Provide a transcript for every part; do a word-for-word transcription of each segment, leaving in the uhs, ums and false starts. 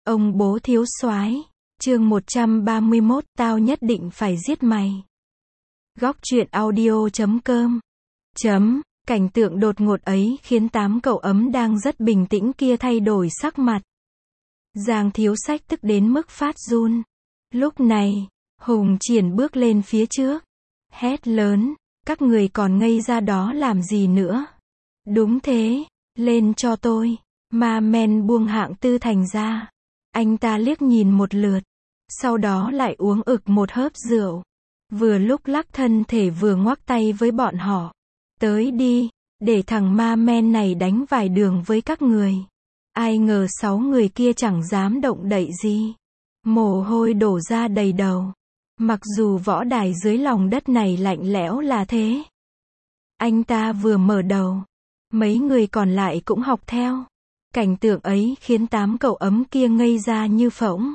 Ông bố thiếu soái, chương một trăm ba mươi mốt, tao nhất định phải giết mày. Góc truyện audio chấm com. Chấm, cảnh tượng đột ngột ấy khiến tám cậu ấm đang rất bình tĩnh kia thay đổi sắc mặt. Giang Thiếu Sách tức đến mức phát run. Lúc này, Hùng Triển bước lên phía trước, hét lớn, các người còn ngây ra đó làm gì nữa? Đúng thế, lên cho tôi. Ma men buông Hạng Tư Thành ra. Anh ta liếc nhìn một lượt, sau đó lại uống ực một hớp rượu. Vừa lúc lắc thân thể vừa ngoắc tay với bọn họ. Tới đi, để thằng ma men này đánh vài đường với các người. Ai ngờ sáu người kia chẳng dám động đậy gì. Mồ hôi đổ ra đầy đầu. Mặc dù võ đài dưới lòng đất này lạnh lẽo là thế. Anh ta vừa mở đầu, mấy người còn lại cũng học theo. Cảnh tượng ấy khiến tám cậu ấm kia ngây ra như phỗng.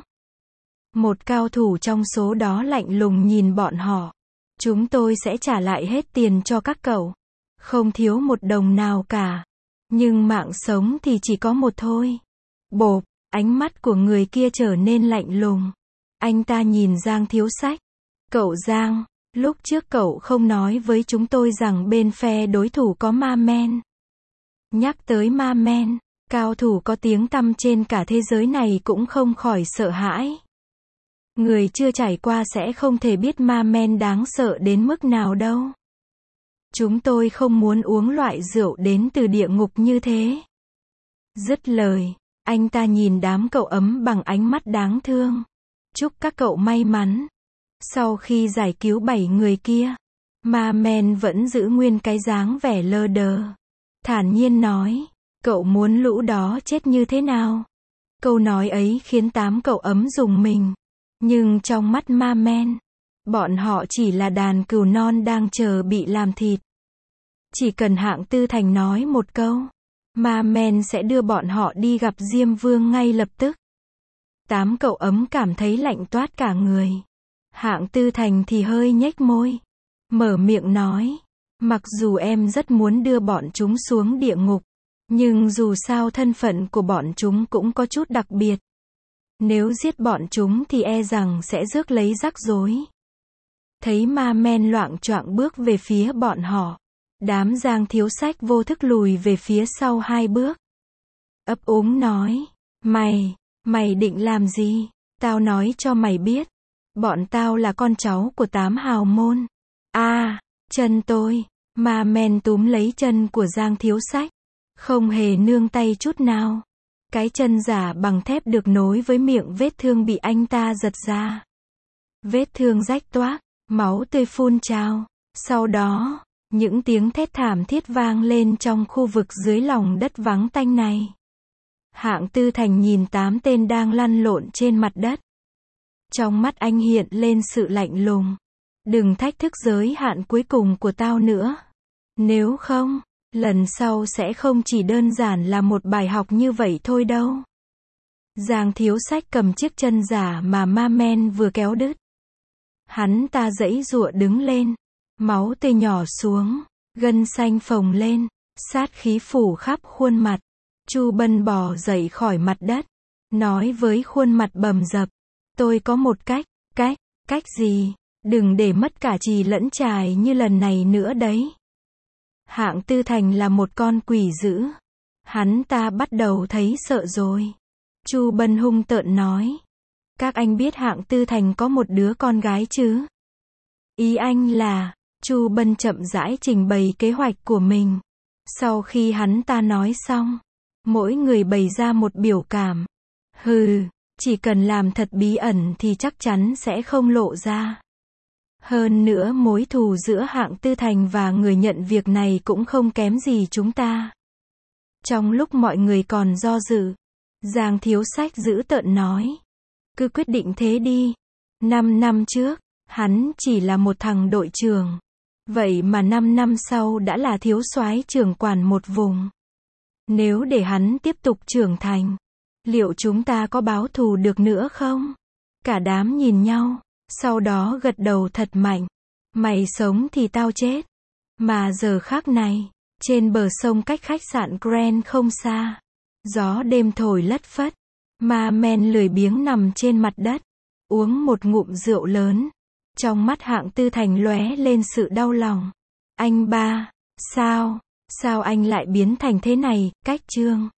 Một cao thủ trong số đó lạnh lùng nhìn bọn họ. Chúng tôi sẽ trả lại hết tiền cho các cậu. Không thiếu một đồng nào cả. Nhưng mạng sống thì chỉ có một thôi. Bộp, ánh mắt của người kia trở nên lạnh lùng. Anh ta nhìn Giang Thiếu Sách. Cậu Giang, lúc trước cậu không nói với chúng tôi rằng bên phe đối thủ có ma men. Nhắc tới ma men, cao thủ có tiếng tăm trên cả thế giới này cũng không khỏi sợ hãi. Người chưa trải qua sẽ không thể biết ma men đáng sợ đến mức nào đâu. Chúng tôi không muốn uống loại rượu đến từ địa ngục như thế. Dứt lời, anh ta nhìn đám cậu ấm bằng ánh mắt đáng thương. Chúc các cậu may mắn. Sau khi giải cứu bảy người kia, ma men vẫn giữ nguyên cái dáng vẻ lơ đờ. Thản nhiên nói, cậu muốn lũ đó chết như thế nào? Câu nói ấy khiến tám cậu ấm rùng mình. Nhưng trong mắt ma men, bọn họ chỉ là đàn cừu non đang chờ bị làm thịt. Chỉ cần Hạng Tư Thành nói một câu, ma men sẽ đưa bọn họ đi gặp Diêm Vương ngay lập tức. Tám cậu ấm cảm thấy lạnh toát cả người. Hạng Tư Thành thì hơi nhếch môi, mở miệng nói, mặc dù em rất muốn đưa bọn chúng xuống địa ngục, nhưng dù sao thân phận của bọn chúng cũng có chút đặc biệt. Nếu giết bọn chúng thì e rằng sẽ rước lấy rắc rối. Thấy ma men loạng choạng bước về phía bọn họ, đám Giang Thiếu Sách vô thức lùi về phía sau hai bước. Ấp úng nói, mày, mày định làm gì? Tao nói cho mày biết, bọn tao là con cháu của tám hào môn. À, chân tôi. Ma men túm lấy chân của Giang Thiếu Sách, không hề nương tay chút nào. Cái chân giả bằng thép được nối với miệng vết thương bị anh ta giật ra. Vết thương rách toác, máu tươi phun trào. Sau đó, những tiếng thét thảm thiết vang lên trong khu vực dưới lòng đất vắng tanh này. Hạng Tư Thành nhìn tám tên đang lăn lộn trên mặt đất. Trong mắt anh hiện lên sự lạnh lùng. Đừng thách thức giới hạn cuối cùng của tao nữa. Nếu không, lần sau sẽ không chỉ đơn giản là một bài học như vậy thôi đâu. Giang Thiếu Sách cầm chiếc chân giả mà ma men vừa kéo đứt. Hắn ta giãy giụa đứng lên. Máu tươi nhỏ xuống, gân xanh phồng lên, sát khí phủ khắp khuôn mặt. Chu Bân bò dậy khỏi mặt đất, nói với khuôn mặt bầm dập, tôi có một cách. Cách, cách gì? Đừng để mất cả trì lẫn trài như lần này nữa đấy. Hạng Tư Thành là một con quỷ dữ. Hắn ta bắt đầu thấy sợ rồi. Chu Bân hung tợn nói, các anh biết Hạng Tư Thành có một đứa con gái chứ? Ý anh là, Chu Bân chậm rãi trình bày kế hoạch của mình. Sau khi hắn ta nói xong, mỗi người bày ra một biểu cảm. Hừ, chỉ cần làm thật bí ẩn thì chắc chắn sẽ không lộ ra. Hơn nữa mối thù giữa Hạng Tư Thành và người nhận việc này cũng không kém gì chúng ta. Trong lúc mọi người còn do dự, Giang Thiếu Sách dữ tợn nói, cứ quyết định thế đi. Năm năm trước, hắn chỉ là một thằng đội trưởng. Vậy mà năm năm sau đã là thiếu soái trưởng quản một vùng. Nếu để hắn tiếp tục trưởng thành, liệu chúng ta có báo thù được nữa không? Cả đám nhìn nhau, sau đó gật đầu thật mạnh. Mày sống thì tao chết. Mà giờ khác này, trên bờ sông cách khách sạn Grand không xa, gió đêm thổi lất phất. Ma men lười biếng nằm trên mặt đất, uống một ngụm rượu lớn. Trong mắt Hạng Tư Thành lóe lên sự đau lòng. Anh ba, sao, sao anh lại biến thành thế này, Cách Trương?